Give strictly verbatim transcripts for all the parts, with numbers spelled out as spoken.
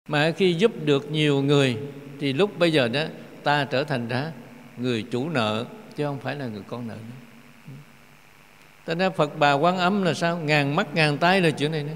Mà khi giúp được nhiều người thì lúc bây giờ đó ta trở thành ra người chủ nợ, chứ không phải là người con nợ nữa. Cho nên Phật Bà Quan Âm là sao? Ngàn mắt ngàn tay là chuyện này nữa.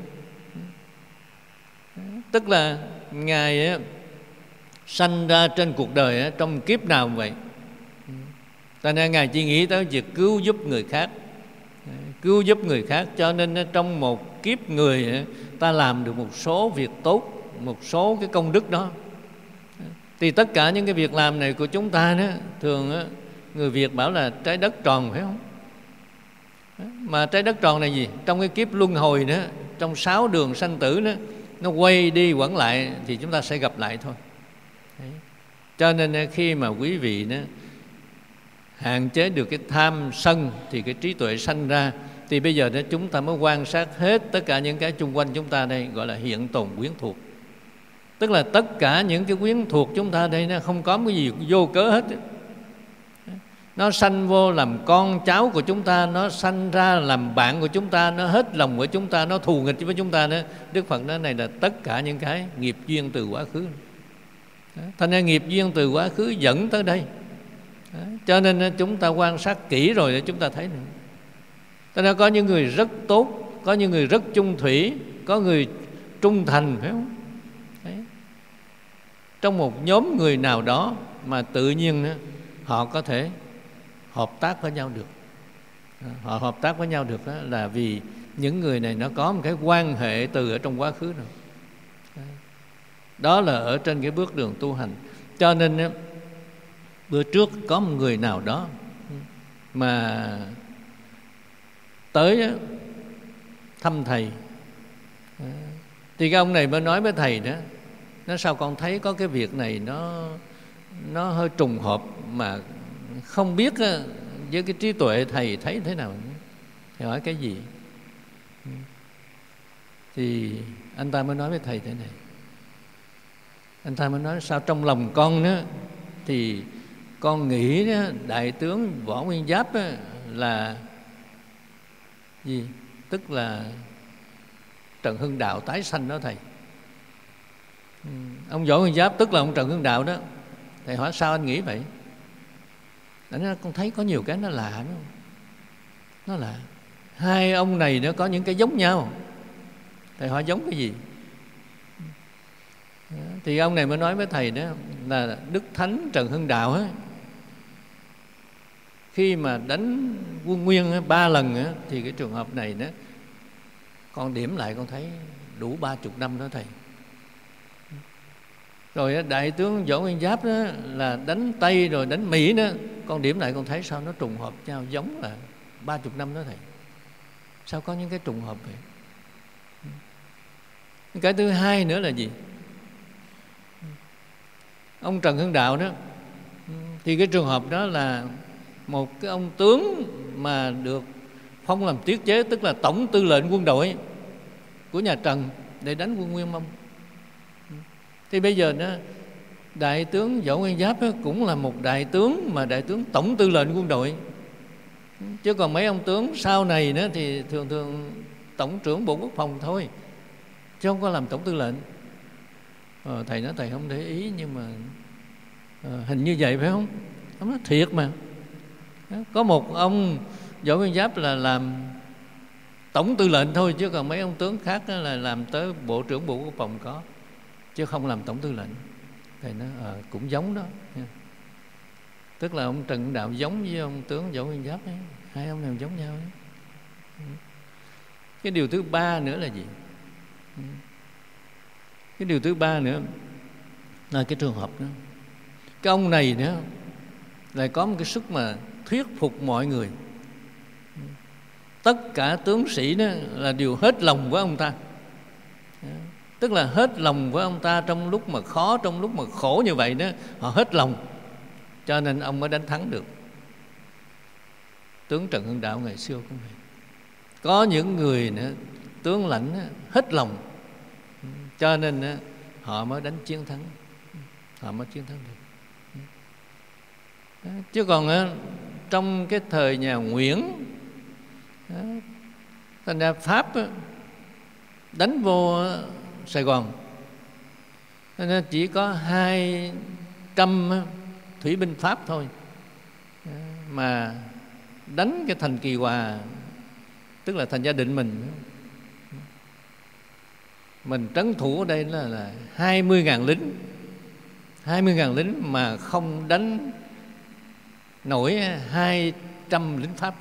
Tức là Ngài á, sanh ra trên cuộc đời á, trong kiếp nào cũng vậy. Cho nên Ngài chỉ nghĩ tới việc cứu giúp người khác, cứu giúp người khác. Cho nên trong một kiếp người ta làm được một số việc tốt, một số cái công đức đó. Thì tất cả những cái việc làm này của chúng ta đó, thường đó, người Việt bảo là trái đất tròn, phải không? Mà trái đất tròn này gì? Trong cái kiếp luân hồi đó, trong sáu đường sanh tử đó, nó quay đi quẩn lại thì chúng ta sẽ gặp lại thôi. Đấy. Cho nên khi mà quý vị đó hạn chế được cái tham sân thì cái trí tuệ sanh ra. Thì bây giờ đó chúng ta mới quan sát hết tất cả những cái chung quanh chúng ta đây, gọi là hiện tồn quyến thuộc. Tức là tất cả những cái quyến thuộc chúng ta đây nó không có cái gì vô cớ hết. Nó sanh vô làm con cháu của chúng ta, nó sanh ra làm bạn của chúng ta, nó hết lòng với chúng ta, nó thù nghịch với chúng ta nữa. Đức Phật nói này là tất cả những cái nghiệp duyên từ quá khứ. Thành ra nghiệp duyên từ quá khứ dẫn tới đây. Cho nên chúng ta quan sát kỹ rồi để chúng ta thấy nữa. Cho nên có những người rất tốt, có những người rất chung thủy, có người trung thành, phải không? Đấy. Trong một nhóm người nào đó mà tự nhiên đó, họ có thể hợp tác với nhau được. Họ hợp tác với nhau được đó là vì những người này nó có một cái quan hệ từ ở trong quá khứ rồi. Đó là ở trên cái bước đường tu hành. Cho nên đó, bữa trước có một người nào đó mà tới thăm thầy, thì cái ông này mới nói với thầy đó, nó sao con thấy có cái việc này nó nó hơi trùng hợp mà không biết với cái trí tuệ thầy thấy thế nào. Thầy hỏi cái gì? Thì anh ta mới nói với thầy thế này. Anh ta mới nói sao trong lòng con đó thì con nghĩ đó, Đại tướng Võ Nguyên Giáp đó, là gì? Tức là Trần Hưng Đạo tái sanh đó thầy. Ông Võ Nguyên Giáp tức là ông Trần Hưng Đạo đó. Thầy hỏi sao anh nghĩ vậy? Anh nói con thấy có nhiều cái nó lạ đó. Nó lạ. Hai ông này nó có những cái giống nhau. Thầy hỏi giống cái gì? Thì ông này mới nói với thầy đó là Đức Thánh Trần Hưng Đạo á, khi mà đánh Quân Nguyên ba lần á, thì cái trường hợp này đó con điểm lại con thấy đủ ba chục năm đó thầy. Rồi Đại tướng Võ Nguyên Giáp đó là đánh Tây rồi đánh Mỹ đó, con điểm lại con thấy sao nó trùng hợp nhau giống là ba chục năm đó thầy. Sao có những cái trùng hợp vậy? Cái thứ hai nữa là gì? Ông Trần Hưng Đạo đó thì cái trường hợp đó là một cái ông tướng mà được phong làm tiết chế, tức là tổng tư lệnh quân đội của nhà Trần để đánh quân Nguyên Mông. Thì bây giờ đó, Đại tướng Võ Nguyên Giáp cũng là một đại tướng mà đại tướng tổng tư lệnh quân đội. Chứ còn mấy ông tướng sau này nữa thì thường thường tổng trưởng Bộ Quốc phòng thôi, chứ không có làm tổng tư lệnh. Ờ, thầy nói thầy không để ý nhưng mà ờ, hình như vậy phải không? Ông nói thiệt mà. Có một ông Võ Nguyên Giáp là làm tổng tư lệnh thôi, chứ còn mấy ông tướng khác là làm tới Bộ trưởng Bộ Quốc phòng có, chứ không làm tổng tư lệnh. Thầy nói à, cũng giống đó. Tức là ông Trần Đạo giống với ông tướng Võ Nguyên Giáp ấy. Hai ông này giống nhau ấy. Cái điều thứ ba nữa là gì? Cái điều thứ ba nữa là cái trường hợp đó, cái ông này nữa lại có một cái sức mà thuyết phục mọi người. Tất cả tướng sĩ đó là đều hết lòng với ông ta. Tức là hết lòng với ông ta trong lúc mà khó, trong lúc mà khổ như vậy đó, họ hết lòng. Cho nên ông mới đánh thắng được. Tướng Trần Hưng Đạo ngày xưa cũng vậy. Có những người nữa, tướng lãnh đó, hết lòng, cho nên đó, họ mới đánh chiến thắng. Họ mới chiến thắng được. Chứ còn đó, trong cái thời nhà Nguyễn đó, thành ra Pháp đó, đánh vô Sài Gòn Nên chỉ có hai trăm thủy binh Pháp thôi mà đánh cái thành Kỳ Hòa, tức là thành Gia Định mình. Mình trấn thủ ở đây là, là hai mươi ngàn lính, hai mươi ngàn lính mà không đánh nổi hai trăm lính Pháp.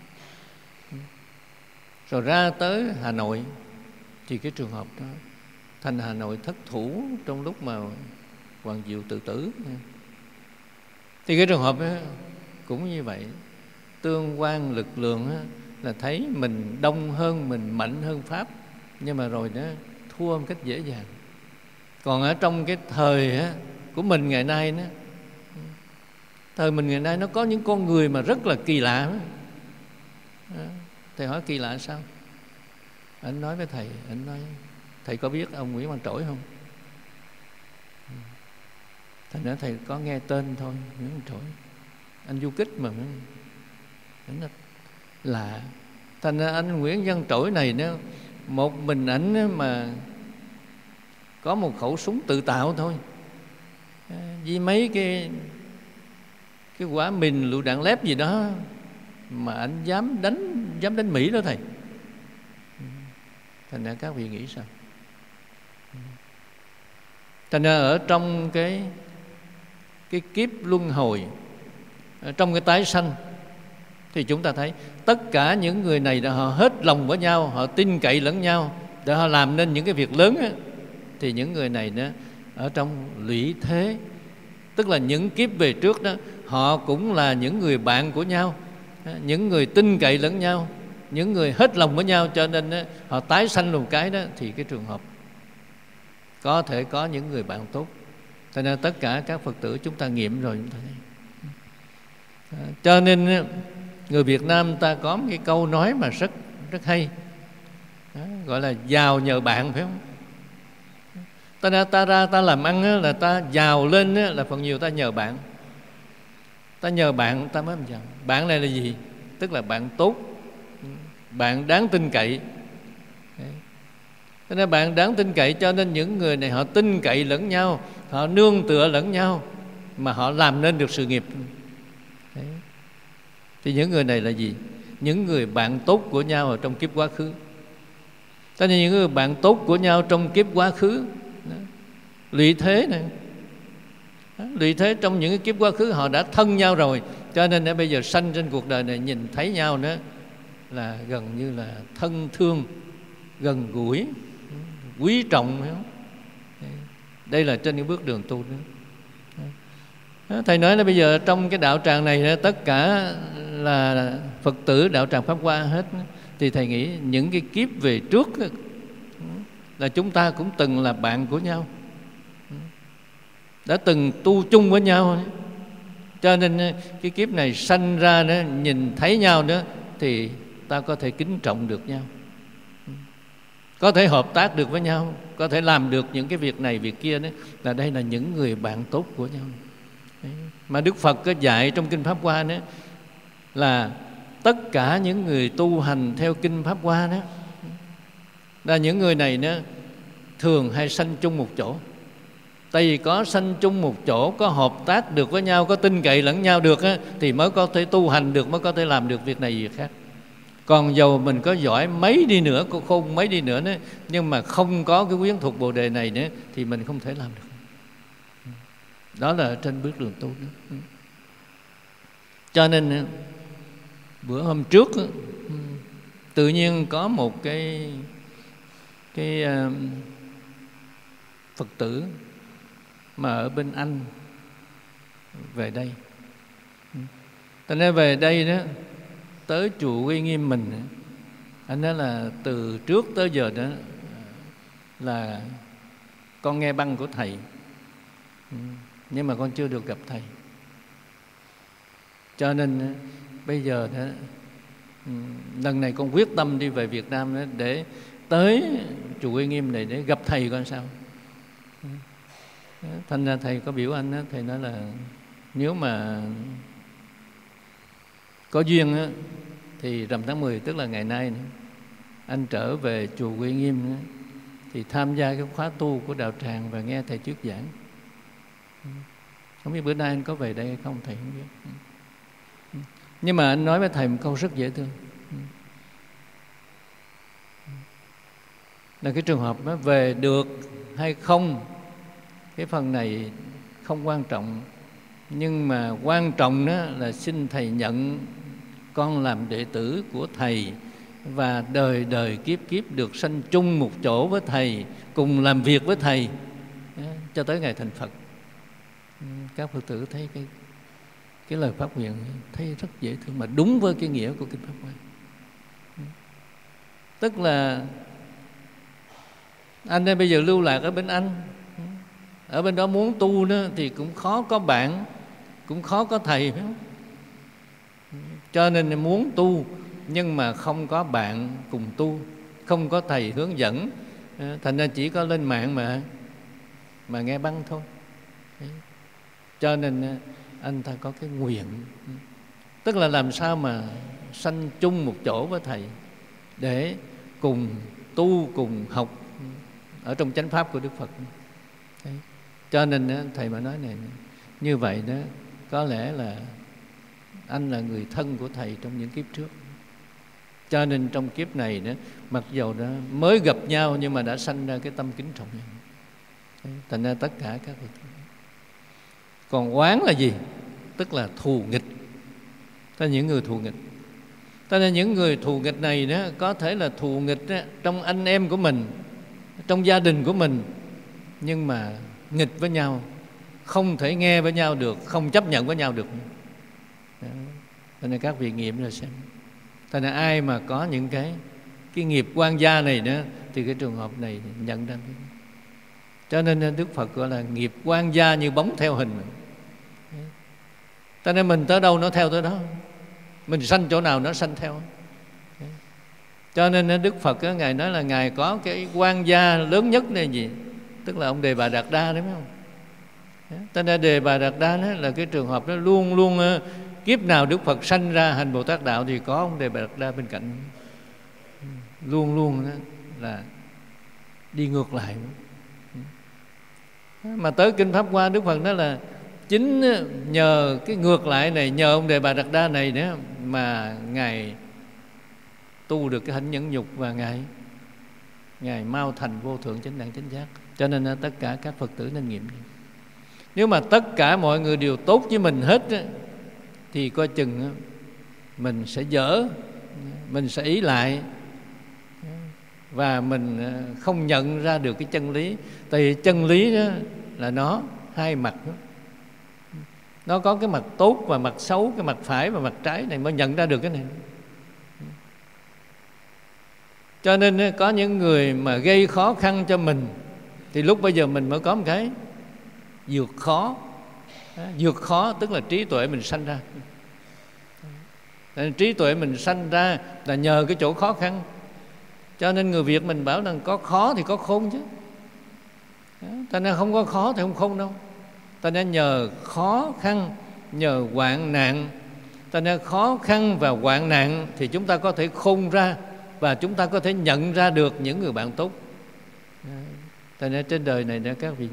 Rồi ra tới Hà Nội thì cái trường hợp đó, thành Hà Nội thất thủ trong lúc mà Hoàng Diệu tự tử. Thì cái trường hợp đó cũng như vậy, tương quan lực lượng đó, là thấy mình đông hơn, mình mạnh hơn Pháp, nhưng mà rồi đó thua một cách dễ dàng. Còn ở trong cái thời á, của mình ngày nay đó, thời mình ngày nay nó có những con người mà rất là kỳ lạ đó. Thầy hỏi kỳ lạ sao? Anh nói với thầy, anh nói thầy có biết ông Nguyễn Văn Trỗi không? Thầy nói thầy có nghe tên thôi, Nguyễn Văn Trỗi, anh du kích mà. Anh nói lạ. Thành ra anh Nguyễn Văn Trỗi này nó một mình ảnh mà có một khẩu súng tự tạo thôi, với mấy cái cái quả mìn lựu đạn lép gì đó mà anh dám đánh dám đánh Mỹ đó thầy. Thành ra các vị nghĩ sao? Thành ra ở trong cái cái kiếp luân hồi, ở trong cái tái sanh, thì chúng ta thấy tất cả những người này đã họ hết lòng với nhau, họ tin cậy lẫn nhau để họ làm nên những cái việc lớn á, thì những người này đó ở trong lũy thế, tức là những kiếp về trước đó, họ cũng là những người bạn của nhau, những người tin cậy lẫn nhau, những người hết lòng với nhau, cho nên đó, họ tái sanh một cái đó thì cái trường hợp có thể có những người bạn tốt. Cho nên tất cả các Phật tử chúng ta nghiệm rồi chúng ta thấy. Cho nên người Việt Nam ta có một cái câu nói mà rất rất hay, đó, gọi là giàu nhờ bạn, phải không? Ta ra ta ra ta làm ăn là ta giàu lên là phần nhiều ta nhờ bạn. Ta nhờ bạn ta mới làm giàu. Bạn này là gì? Tức là bạn tốt, bạn đáng tin cậy. Cho nên bạn đáng tin cậy, cho nên những người này họ tin cậy lẫn nhau, họ nương tựa lẫn nhau mà họ làm nên được sự nghiệp. Đấy. Thì những người này là gì? Những người bạn tốt của nhau ở trong kiếp quá khứ. Cho nên những người bạn tốt của nhau trong kiếp quá khứ, lụy thế này, lụy thế trong những cái kiếp quá khứ họ đã thân nhau rồi, cho nên đến bây giờ sanh trên cuộc đời này nhìn thấy nhau nữa là gần như là thân thương, gần gũi, quý trọng, phải không? Đây là trên cái bước đường tu đó. Thầy nói là bây giờ trong cái đạo tràng này tất cả là Phật tử đạo tràng Pháp Hoa hết, thì thầy nghĩ những cái kiếp về trước là chúng ta cũng từng là bạn của nhau, đã từng tu chung với nhau, cho nên cái kiếp này sanh ra đó, nhìn thấy nhau đó thì ta có thể kính trọng được nhau, có thể hợp tác được với nhau, có thể làm được những cái việc này việc kia đó, là đây là những người bạn tốt của nhau. Đấy. Mà Đức Phật có dạy trong Kinh Pháp Hoa đó là tất cả những người tu hành theo Kinh Pháp Hoa đó là những người này đó thường hay sanh chung một chỗ. Tại vì có sanh chung một chỗ, có hợp tác được với nhau, có tin cậy lẫn nhau được á, thì mới có thể tu hành được, mới có thể làm được việc này việc khác. Còn dầu mình có giỏi mấy đi nữa, có khôn mấy đi nữa nữa, nhưng mà không có cái quyến thuộc Bồ Đề này nữa thì mình không thể làm được. Đó là trên bước đường tu đó. Cho nên bữa hôm trước tự nhiên có một cái cái Phật tử mà ở bên Anh về đây. Thành ra về đây đó, tới chùa Uy Nghiêm mình, anh nói là từ trước tới giờ đó là con nghe băng của thầy, nhưng mà con chưa được gặp thầy. Cho nên bây giờ đó, lần này con quyết tâm đi về Việt Nam đó, để tới chùa Uy Nghiêm này để gặp thầy coi sao. Thành ra thầy có biểu anh đó, thầy nói là nếu mà có duyên á, thì rằm tháng mười, tức là ngày nay nữa, anh trở về chùa Uy Nghiêm nữa, thì tham gia cái khóa tu của đạo tràng và nghe thầy thuyết giảng. Không biết bữa nay anh có về đây hay không, thầy không biết. Nhưng mà anh nói với thầy một câu rất dễ thương, là cái trường hợp nó về được hay không, cái phần này không quan trọng. Nhưng mà quan trọng đó là xin thầy nhận con làm đệ tử của thầy, và đời đời kiếp kiếp được sanh chung một chỗ với thầy, cùng làm việc với thầy cho tới ngày thành Phật. Các Phật tử thấy cái cái lời phát nguyện thấy rất dễ thương, mà đúng với cái nghĩa của kinh Pháp Hoa. Tức là anh đây bây giờ lưu lạc ở bên Anh, ở bên đó muốn tu nữa thì cũng khó có bạn, cũng khó có thầy, phải không? Cho nên muốn tu nhưng mà không có bạn cùng tu, không có thầy hướng dẫn, thành ra chỉ có lên mạng mà mà nghe băng thôi. Cho nên anh ta có cái nguyện, tức là làm sao mà sanh chung một chỗ với thầy để cùng tu, cùng học ở trong chánh pháp của Đức Phật. Đấy. Cho nên thầy mà nói này, như vậy đó, có lẽ là anh là người thân của thầy trong những kiếp trước. Cho nên trong kiếp này đó, mặc dầu đó mới gặp nhau nhưng mà đã sanh ra cái tâm kính trọng. Đấy. Thành ra tất cả các vị. Còn oán là gì? Tức là thù nghịch. Tức là những người thù nghịch. Tức là những người thù nghịch này đó, có thể là thù nghịch đó, trong anh em của mình, trong gia đình của mình, nhưng mà nghịch với nhau, không thể nghe với nhau được, không chấp nhận với nhau được. Cho nên các vị nghiệm rồi xem. Cho nên ai mà có những cái cái nghiệp quan gia này đó, thì cái trường hợp này nhận ra. Cho nên Đức Phật gọi là nghiệp quan gia như bóng theo hình. Cho nên mình tới đâu nó theo tới đó, mình sanh chỗ nào nó sanh theo. Cho nên Đức Phật đó, Ngài nói là Ngài có cái quan gia lớn nhất này gì? Tức là ông Đề Bà Đạt Đa, đúng không? Cho nên Đề Bà Đạt Đa đó là cái trường hợp đó luôn luôn kiếp nào Đức Phật sanh ra hành Bồ Tát Đạo thì có ông Đề Bà Đạt Đa bên cạnh. Luôn luôn đó là đi ngược lại. Mà tới Kinh Pháp Hoa, Đức Phật nói là chính nhờ cái ngược lại này, nhờ ông Đề Bà Đạt Đa này đó mà Ngài tu được cái hạnh nhẫn nhục, và Ngài Ngài mau thành vô thượng chánh đẳng chánh giác. Cho nên tất cả các Phật tử nên nghiệm. Nếu mà tất cả mọi người đều tốt với mình hết thì coi chừng mình sẽ dở, mình sẽ ý lại, và mình không nhận ra được cái chân lý. Tại vì chân lý đó là nó hai mặt đó. Nó có cái mặt tốt và mặt xấu, cái mặt phải và mặt trái này mới nhận ra được cái này. Cho nên có những người mà gây khó khăn cho mình thì lúc bây giờ mình mới có một cái vượt khó. Vượt khó tức là trí tuệ mình sanh ra. Nên trí tuệ mình sanh ra là nhờ cái chỗ khó khăn. Cho nên người Việt mình bảo rằng có khó thì có khôn chứ. Ta nên không có khó thì không khôn đâu. Ta nên nhờ khó khăn, nhờ hoạn nạn. Ta nên khó khăn và hoạn nạn thì chúng ta có thể khôn ra, và chúng ta có thể nhận ra được những người bạn tốt. Ta nên trên đời này để các vị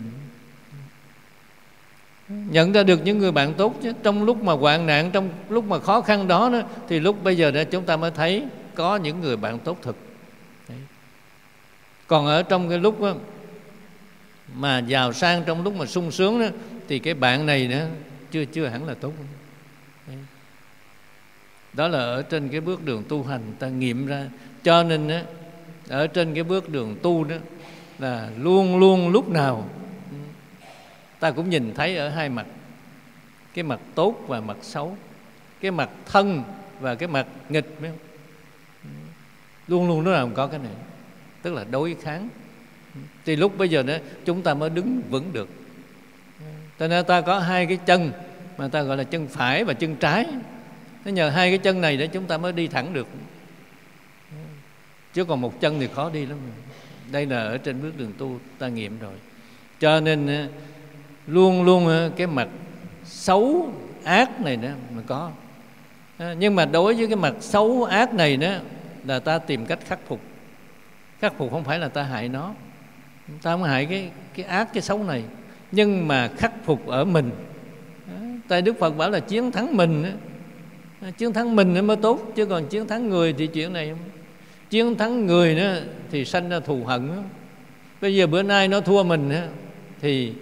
nhận ra được những người bạn tốt chứ. Trong lúc mà hoạn nạn, trong lúc mà khó khăn đó, đó thì lúc bây giờ đó chúng ta mới thấy có những người bạn tốt thực. Đấy. Còn ở trong cái lúc đó, mà giàu sang, trong lúc mà sung sướng đó, thì cái bạn này nữa chưa chưa hẳn là tốt. Đấy. Đó là ở trên cái bước đường tu hành ta nghiệm ra. Cho nên đó, ở trên cái bước đường tu đó là luôn luôn lúc nào ta cũng nhìn thấy ở hai mặt, cái mặt tốt và mặt xấu, cái mặt thân và cái mặt nghịch, phải không? Luôn luôn nó làm có cái này, tức là đối kháng. Thì lúc bây giờ đó chúng ta mới đứng vững được. Cho nên ta có hai cái chân mà ta gọi là chân phải và chân trái. Thế nhờ hai cái chân này để chúng ta mới đi thẳng được. Chứ còn một chân thì khó đi lắm. Đây là ở trên bước đường tu ta nghiệm rồi. Cho nên luôn luôn cái mặt xấu ác này đó mà có. Nhưng mà đối với cái mặt xấu ác này đó là ta tìm cách khắc phục. Khắc phục không phải là ta hại nó, ta không hại cái cái ác cái xấu này, nhưng mà khắc phục ở mình. Tại Đức Phật bảo là chiến thắng mình đó. Chiến thắng mình mới tốt, chứ còn chiến thắng người thì chuyện này không. Chiến thắng người đó thì sanh ra thù hận đó. Bây giờ bữa nay nó thua mình đó, thì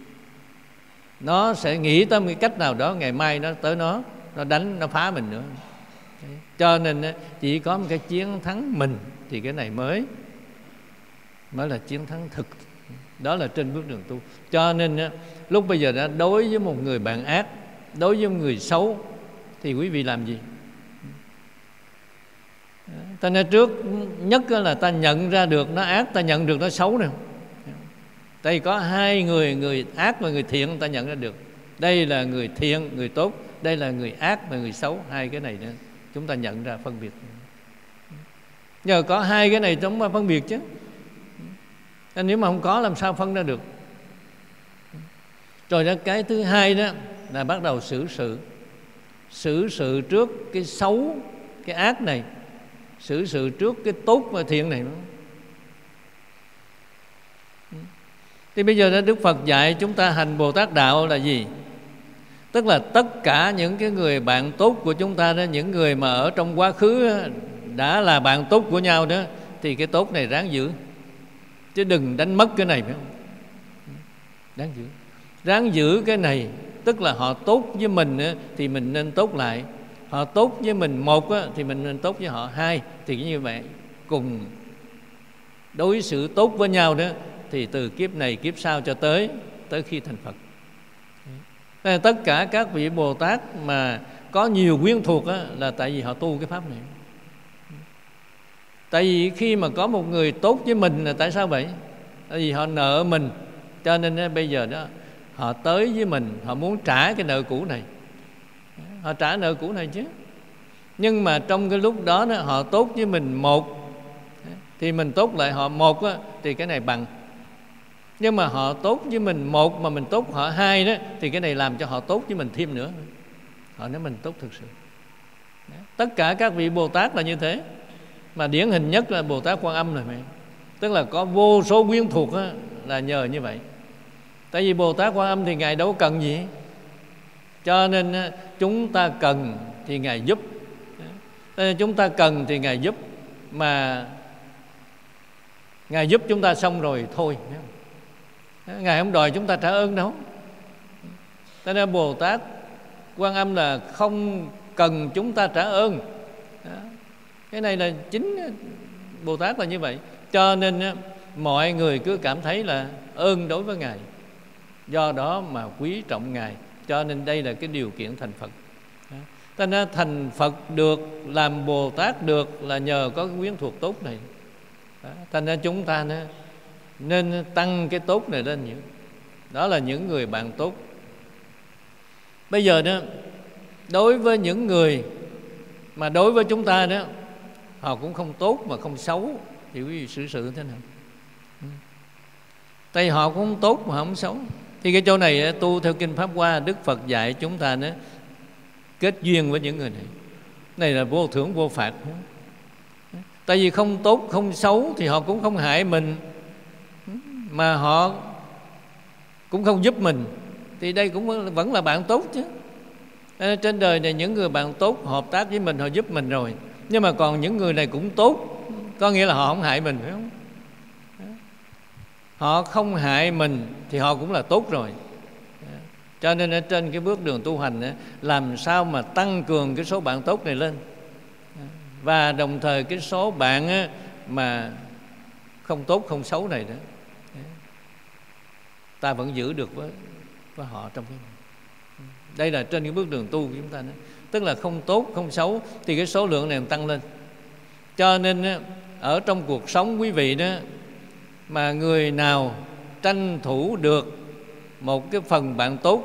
nó sẽ nghĩ tới một cái cách nào đó, ngày mai nó tới nó nó đánh, nó phá mình nữa. Cho nên chỉ có một cái chiến thắng mình thì cái này mới mới là chiến thắng thực. Đó là trên bước đường tu. Cho nên lúc bây giờ đã đối với một người bạn ác, đối với một người xấu, thì quý vị làm gì? Ta nói trước nhất là ta nhận ra được nó ác, ta nhận được nó xấu nè. Đây có hai người, người ác và người thiện, ta nhận ra được. Đây là người thiện, người tốt, đây là người ác và người xấu. Hai cái này nữa chúng ta nhận ra phân biệt. Nhờ có hai cái này chúng ta phân biệt chứ. Nếu mà không có làm sao phân ra được. Rồi đó, cái thứ hai đó là bắt đầu xử sự. Xử sự trước cái xấu, cái ác này, xử sự trước cái tốt và thiện này. Thì bây giờ đó, Đức Phật dạy chúng ta hành Bồ Tát Đạo là gì? Tức là tất cả những cái người bạn tốt của chúng ta đó, những người mà ở trong quá khứ đã là bạn tốt của nhau đó, thì cái tốt này ráng giữ, chứ đừng đánh mất cái này, phải không? Ráng giữ. Ráng giữ cái này, tức là họ tốt với mình thì mình nên tốt lại. Họ tốt với mình một thì mình nên tốt với họ hai. Thì như vậy cùng đối xử tốt với nhau đó, thì từ kiếp này kiếp sau cho tới tới khi thành Phật. Nên tất cả các vị Bồ Tát mà có nhiều quyến thuộc á, là tại vì họ tu cái pháp này. Tại vì khi mà có một người tốt với mình là tại sao vậy? Tại vì họ nợ mình, cho nên bây giờ đó họ tới với mình, họ muốn trả cái nợ cũ này. Họ trả nợ cũ này chứ. Nhưng mà trong cái lúc đó, đó họ tốt với mình một, thì mình tốt lại họ một á, thì cái này bằng. Nhưng mà họ tốt với mình một mà mình tốt họ hai đó, thì cái này làm cho họ tốt với mình thêm nữa. Họ nói mình tốt thực sự. Tất cả các vị Bồ Tát là như thế. Mà điển hình nhất là Bồ Tát Quan Âm này mày. Tức là có vô số quyến thuộc á, là nhờ như vậy. Tại vì Bồ Tát Quan Âm thì Ngài đâu cần gì, cho nên chúng ta cần thì Ngài giúp. Chúng ta cần thì Ngài giúp. Mà Ngài giúp chúng ta xong rồi thôi, Ngài không đòi chúng ta trả ơn đâu. Cho nên Bồ Tát Quan Âm là không cần chúng ta trả ơn. Cái này là chính Bồ Tát là như vậy. Cho nên mọi người cứ cảm thấy là ơn đối với Ngài, do đó mà quý trọng Ngài. Cho nên đây là cái điều kiện thành Phật. Cho nên thành Phật được, làm Bồ Tát được là nhờ có cái quyến thuộc tốt này. Thành ra chúng ta nên tăng cái tốt này lên nhiều. Đó là những người bạn tốt. Bây giờ đó, đối với những người mà đối với chúng ta đó, họ cũng không tốt mà không xấu, thì quý vị xử sự thế nào? Tại họ cũng không tốt mà không xấu. Thì cái chỗ này tu theo Kinh Pháp Hoa, Đức Phật dạy chúng ta đó, kết duyên với những người này. Này là vô thưởng vô phạt. Tại vì không tốt không xấu thì họ cũng không hại mình, mà họ cũng không giúp mình, thì đây cũng vẫn là bạn tốt chứ. Trên đời này những người bạn tốt hợp tác với mình, họ giúp mình rồi. Nhưng mà còn những người này cũng tốt, có nghĩa là họ không hại mình, phải không? Họ không hại mình thì họ cũng là tốt rồi. Cho nên ở trên cái bước đường tu hành, làm sao mà tăng cường cái số bạn tốt này lên, và đồng thời cái số bạn mà không tốt không xấu này đó, ta vẫn giữ được với, với họ trong cái này. Đây là trên cái bước đường tu của chúng ta đó. Tức là không tốt không xấu thì cái số lượng này tăng lên. Cho nên ở trong cuộc sống quý vị đó, mà người nào tranh thủ được một cái phần bạn tốt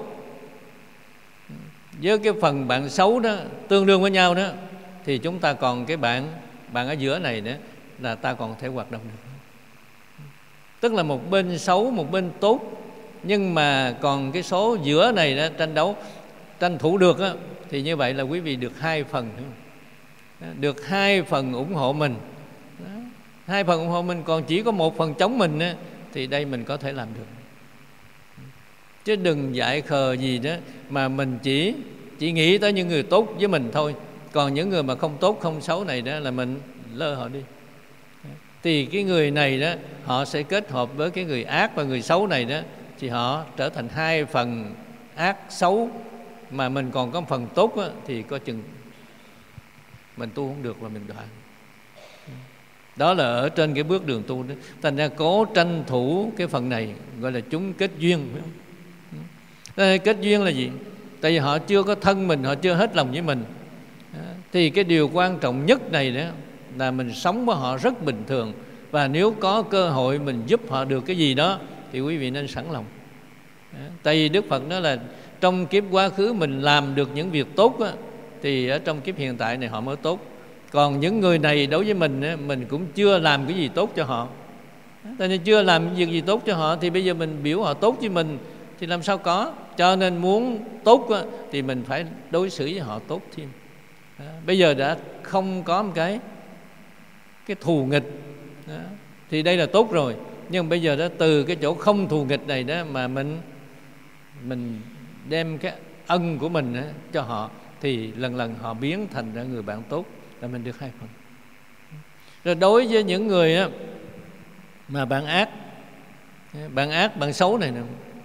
với cái phần bạn xấu đó tương đương với nhau đó, thì chúng ta còn cái bạn bạn ở giữa này nữa là ta còn thể hoạt động được. Tức là một bên xấu một bên tốt, nhưng mà còn cái số giữa này đó tranh đấu tranh thủ được đó, thì như vậy là quý vị được hai phần, được hai phần ủng hộ mình, hai phần ủng hộ mình. Còn chỉ có một phần chống mình đó, thì đây mình có thể làm được. Chứ đừng dại khờ gì đó mà mình chỉ chỉ nghĩ tới những người tốt với mình thôi, còn những người mà không tốt không xấu này đó là mình lơ họ đi. Thì cái người này đó họ sẽ kết hợp với cái người ác và người xấu này đó, thì họ trở thành hai phần ác xấu, mà mình còn có phần tốt đó, thì có chừng mình tu không được và mình đoạn. Đó là ở trên cái bước đường tu đó. Thành ra cố tranh thủ cái phần này, gọi là chúng kết duyên, phải không? Kết duyên là gì? Tại vì họ chưa có thân mình, họ chưa hết lòng với mình. Thì cái điều quan trọng nhất này đó là mình sống với họ rất bình thường. Và nếu có cơ hội mình giúp họ được cái gì đó thì quý vị nên sẵn lòng. Tại vì Đức Phật nói là trong kiếp quá khứ mình làm được những việc tốt đó, thì ở trong kiếp hiện tại này họ mới tốt. Còn những người này đối với mình đó, mình cũng chưa làm cái gì tốt cho họ. Tại nên chưa làm việc gì tốt cho họ thì bây giờ mình biểu họ tốt với mình thì làm sao có. Cho nên muốn tốt đó, thì mình phải đối xử với họ tốt thêm. Đó. Bây giờ đã không có một cái cái thù nghịch đó, thì đây là tốt rồi. Nhưng bây giờ đó từ cái chỗ không thù nghịch này đó mà mình mình đem cái ân của mình đó, cho họ, thì lần lần họ biến thành ra người bạn tốt, là mình được hai phần. Rồi đối với những người đó, mà bạn ác, bạn ác, bạn xấu này nè,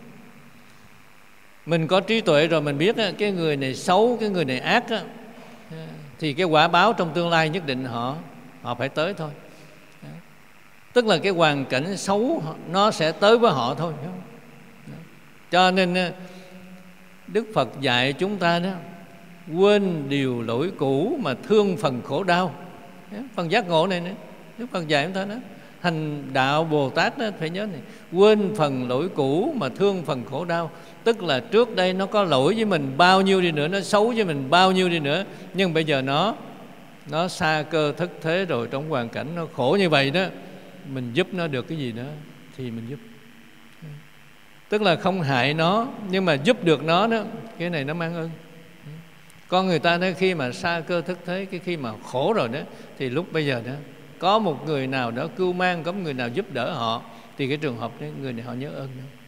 mình có trí tuệ rồi mình biết á, cái người này xấu, cái người này ác á, thì cái quả báo trong tương lai nhất định họ họ phải tới thôi. Tức là cái hoàn cảnh xấu nó sẽ tới với họ thôi. Cho nên Đức Phật dạy chúng ta đó, quên điều lỗi cũ mà thương phần khổ đau. Phần giác ngộ này nữa, Đức Phật dạy chúng ta đó, hành đạo Bồ Tát đó, phải nhớ này, quên phần lỗi cũ mà thương phần khổ đau. Tức là trước đây nó có lỗi với mình bao nhiêu đi nữa, nó xấu với mình bao nhiêu đi nữa, nhưng bây giờ nó nó xa cơ thất thế rồi, trong hoàn cảnh nó khổ như vậy đó, mình giúp nó được cái gì đó thì mình giúp. Tức là không hại nó, nhưng mà giúp được nó đó, cái này nó mang ơn. Con người ta đó, khi mà xa cơ thất thế, cái khi mà khổ rồi đó, thì lúc bây giờ đó có một người nào đó cưu mang, có một người nào giúp đỡ họ, thì cái trường hợp đó người này họ nhớ ơn đó.